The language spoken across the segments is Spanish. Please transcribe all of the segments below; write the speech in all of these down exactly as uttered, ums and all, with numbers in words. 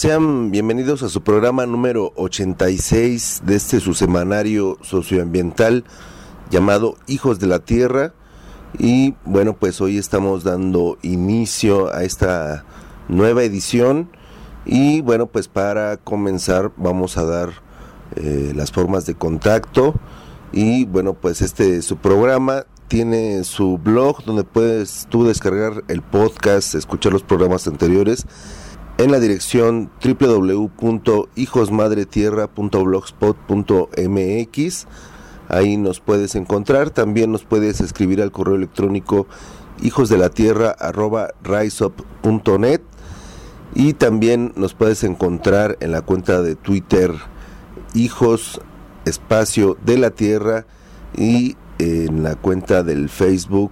Sean bienvenidos a su programa número ochenta y seis de este su semanario socioambiental llamado Hijos de la Tierra. Y bueno, pues hoy estamos dando inicio a esta nueva edición. Y bueno, pues para comenzar vamos a dar eh, las formas de contacto. Y bueno, pues este su programa tiene su blog donde puedes tú descargar el podcast, escuchar los programas anteriores en la dirección doble u doble u doble u punto hijos madre tierra punto blogspot punto m x. Ahí nos puedes encontrar. También nos puedes escribir al correo electrónico hijosdelatierra arroba riseup punto net, y también nos puedes encontrar en la cuenta de Twitter hijos espacio de la tierra, y en la cuenta del Facebook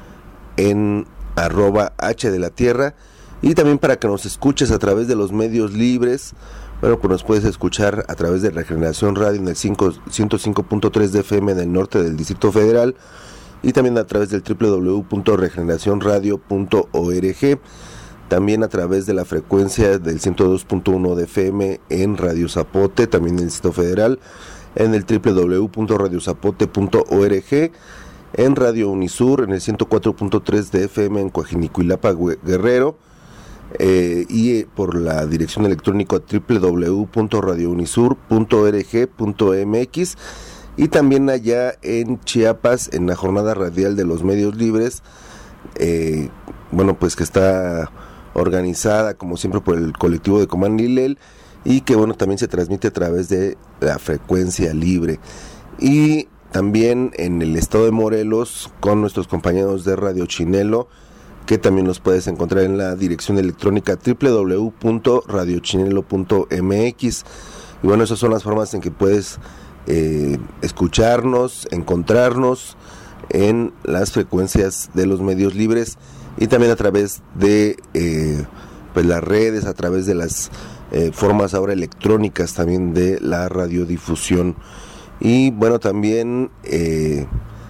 en arroba h de la tierra. Y también para que nos escuches a través de los medios libres, bueno, pues nos puedes escuchar a través de Regeneración Radio en el ciento cinco punto tres de F M en el norte del Distrito Federal, y también a través del doble u doble u doble u punto regeneración radio punto org, también a través de la frecuencia del ciento dos punto uno de F M en Radio Zapote, también en el Distrito Federal, en el doble u doble u doble u punto radio zapote punto org, en Radio Unisur en el ciento cuatro punto tres de F M en Coajinicuilapa, Guerrero, Eh, y por la dirección electrónica doble u doble u doble u punto radio unisur punto org punto m x, y también allá en Chiapas en la jornada radial de los medios libres, eh, bueno, pues que está organizada como siempre por el colectivo de Comandilel, y que bueno, también se transmite a través de la frecuencia libre. Y también en el estado de Morelos con nuestros compañeros de Radio Chinelo, que también los puedes encontrar en la dirección electrónica doble u doble u doble u punto radio chinelo punto m x. Y bueno, esas son las formas en que puedes eh, escucharnos, encontrarnos en las frecuencias de los medios libres, y también a través de eh, pues las redes, a través de las eh, formas ahora electrónicas también de la radiodifusión. Y bueno, también eh,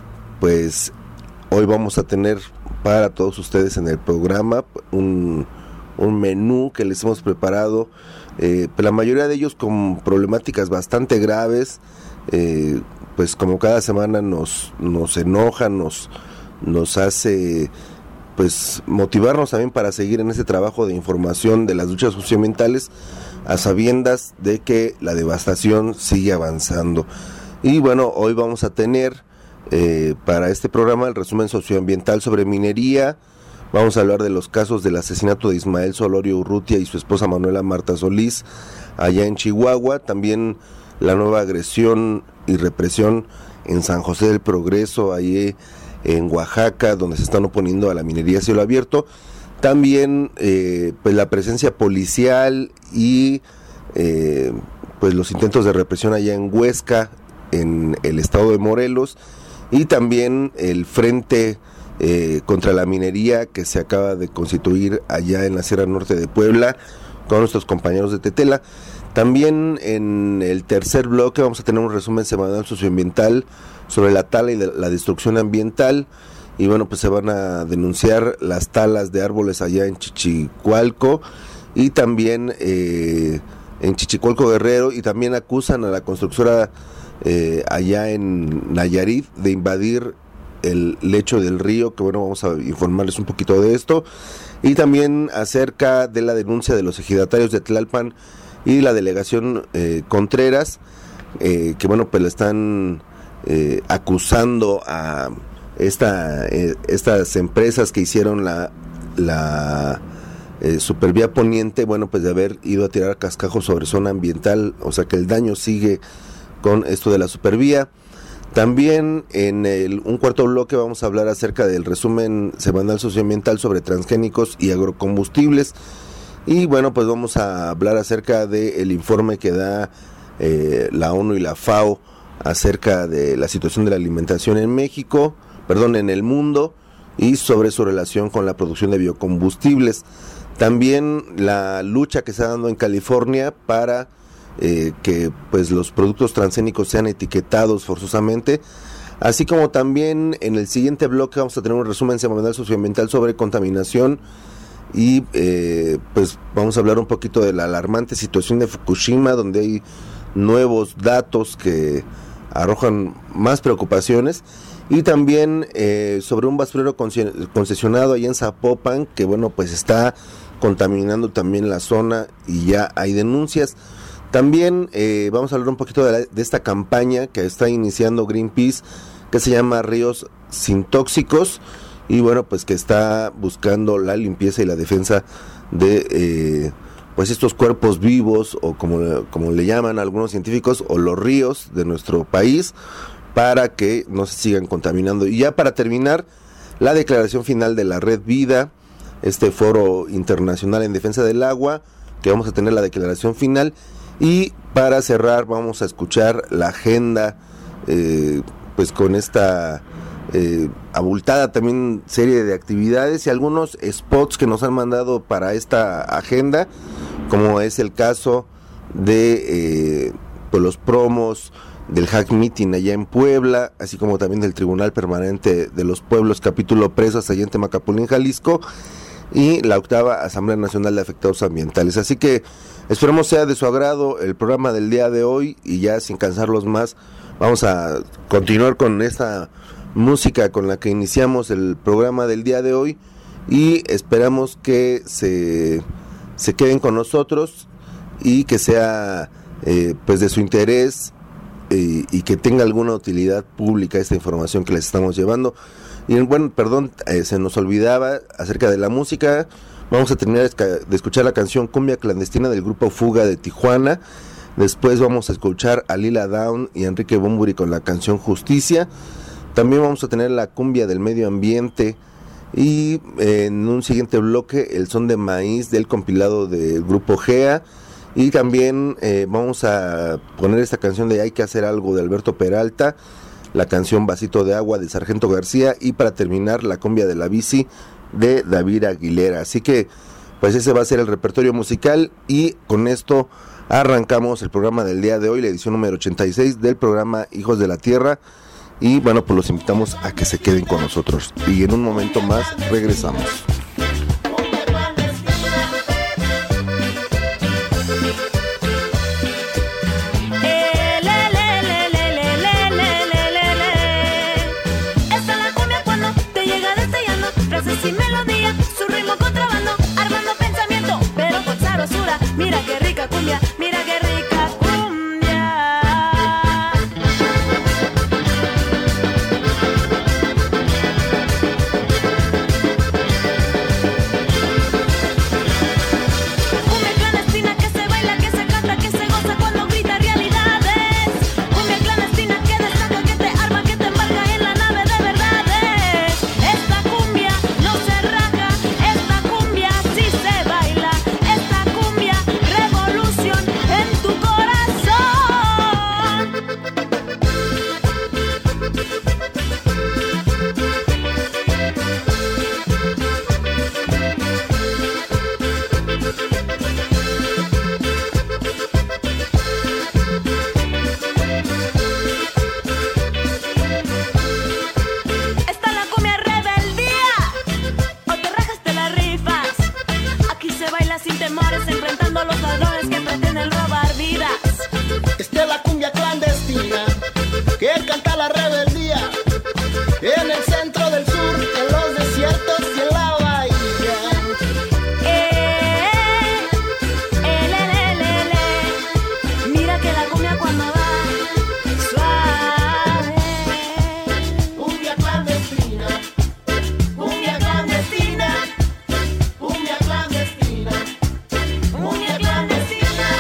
pues hoy vamos a tener para todos ustedes en el programa un, un menú que les hemos preparado, eh, la mayoría de ellos con problemáticas bastante graves, eh, pues como cada semana nos, nos enoja, nos, nos hace pues motivarnos también para seguir en ese trabajo de información de las luchas socioambientales, a sabiendas de que la devastación sigue avanzando. Y bueno, hoy vamos a tener Eh, para este programa el resumen socioambiental sobre minería. Vamos a hablar de los casos del asesinato de Ismael Solorio Urrutia y su esposa Manuela Marta Solís allá en Chihuahua, también la nueva agresión y represión en San José del Progreso, ahí en Oaxaca, donde se están oponiendo a la minería a cielo abierto, también eh, pues la presencia policial y eh, pues los intentos de represión allá en Huesca, en el estado de Morelos, y también el frente eh, contra la minería que se acaba de constituir allá en la Sierra Norte de Puebla con nuestros compañeros de Tetela. También en el tercer bloque vamos a tener un resumen semanal socioambiental sobre la tala y de la destrucción ambiental, y bueno, pues se van a denunciar las talas de árboles allá en Chichicualco, y también eh, en Chichicualco Guerrero, y también acusan a la constructora Eh, allá en Nayarit de invadir el lecho del río, que bueno, vamos a informarles un poquito de esto, y también acerca de la denuncia de los ejidatarios de Tlalpan y la delegación eh, Contreras, eh, que bueno, pues le están eh, acusando a esta eh, estas empresas que hicieron la la eh, Supervía Poniente, bueno, pues de haber ido a tirar cascajos sobre zona ambiental, o sea que el daño sigue con esto de la supervía. También en el, un cuarto bloque vamos a hablar acerca del resumen semanal socioambiental sobre transgénicos y agrocombustibles, y bueno, pues vamos a hablar acerca del informe que da eh, la ONU y la FAO acerca de la situación de la alimentación en México, perdón, en el mundo, y sobre su relación con la producción de biocombustibles. También la lucha que se está dando en California para Eh, que pues los productos transgénicos sean etiquetados forzosamente, así como también en el siguiente bloque vamos a tener un resumen semanal socioambiental sobre contaminación y eh, pues vamos a hablar un poquito de la alarmante situación de Fukushima, donde hay nuevos datos que arrojan más preocupaciones, y también eh, sobre un basurero concesionado allá en Zapopan, que bueno, pues está contaminando también la zona y ya hay denuncias. También eh, vamos a hablar un poquito de, la, de esta campaña que está iniciando Greenpeace, que se llama Ríos Sin Tóxicos, y bueno, pues que está buscando la limpieza y la defensa de eh, pues estos cuerpos vivos, o como, como le llaman algunos científicos, o los ríos de nuestro país, para que no se sigan contaminando. Y ya para terminar, la declaración final de la Red Vida, este foro internacional en defensa del agua, que vamos a tener la declaración final. Y para cerrar vamos a escuchar la agenda, eh, pues con esta eh, abultada también serie de actividades y algunos spots que nos han mandado para esta agenda, como es el caso de eh, pues los promos del Hack Meeting allá en Puebla, así como también del Tribunal Permanente de los Pueblos, capítulo Presas allá en Temacapulín, Jalisco, y la octava Asamblea Nacional de Afectados Ambientales. Así que esperemos sea de su agrado el programa del día de hoy, y ya sin cansarlos más, vamos a continuar con esta música con la que iniciamos el programa del día de hoy, y esperamos que se, se queden con nosotros y que sea eh, pues de su interés, eh, y que tenga alguna utilidad pública esta información que les estamos llevando. Y bueno, perdón, eh, se nos olvidaba acerca de la música. Vamos a terminar de escuchar la canción Cumbia Clandestina del grupo Fuga de Tijuana. Después vamos a escuchar a Lila Downs y Enrique Bunbury con la canción Justicia. También vamos a tener la cumbia del medio ambiente. Y eh, en un siguiente bloque, el son de maíz del compilado del grupo Gea. Y también eh, vamos a poner esta canción de Hay que hacer algo de Alberto Peralta, la canción Vasito de Agua de Sargento García, y para terminar la cumbia de la bici de David Aguilera. Así que pues ese va a ser el repertorio musical, y con esto arrancamos el programa del día de hoy, la edición número ochenta y seis del programa Hijos de la Tierra. Y bueno, pues los invitamos a que se queden con nosotros, y en un momento más regresamos. Sin melodía, su ritmo contrabando, armando pensamiento, pero con sabrosura. Mira qué rica cumbia, mira qué rica cumbia. Cumbia clandestina que se baila, que se canta, que se goza cuando grita realidades. Cumbia clandestina que destaca, que te arma, que te embarca en la nave de verdades. Esta cumbia no se raja, esta cumbia sí se baila, esta cumbia revolución en tu corazón. Está la cumbia rebeldía, o te rajas te la rifas. Aquí se baila sin temores, enfrentando a los ladrones que pretenden robar vidas. Esta es la cumbia clandestina que canta la rebeldía en el centro del sur, en los desiertos y en la bahía. Eh, eh, le, le, le, le. Mira que la cumbia cuando va suave. Cumbia clandestina, cumbia clandestina, cumbia clandestina, cumbia clandestina.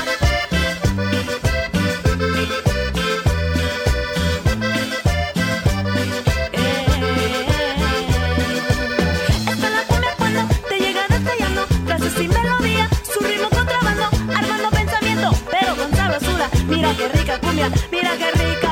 Esta es la cumbia cuando te llega detallando, frases sin melodía, su ritmo contrabando, armando pensamiento, pero con sabrosura. Mira qué rica cumbia, mira qué rica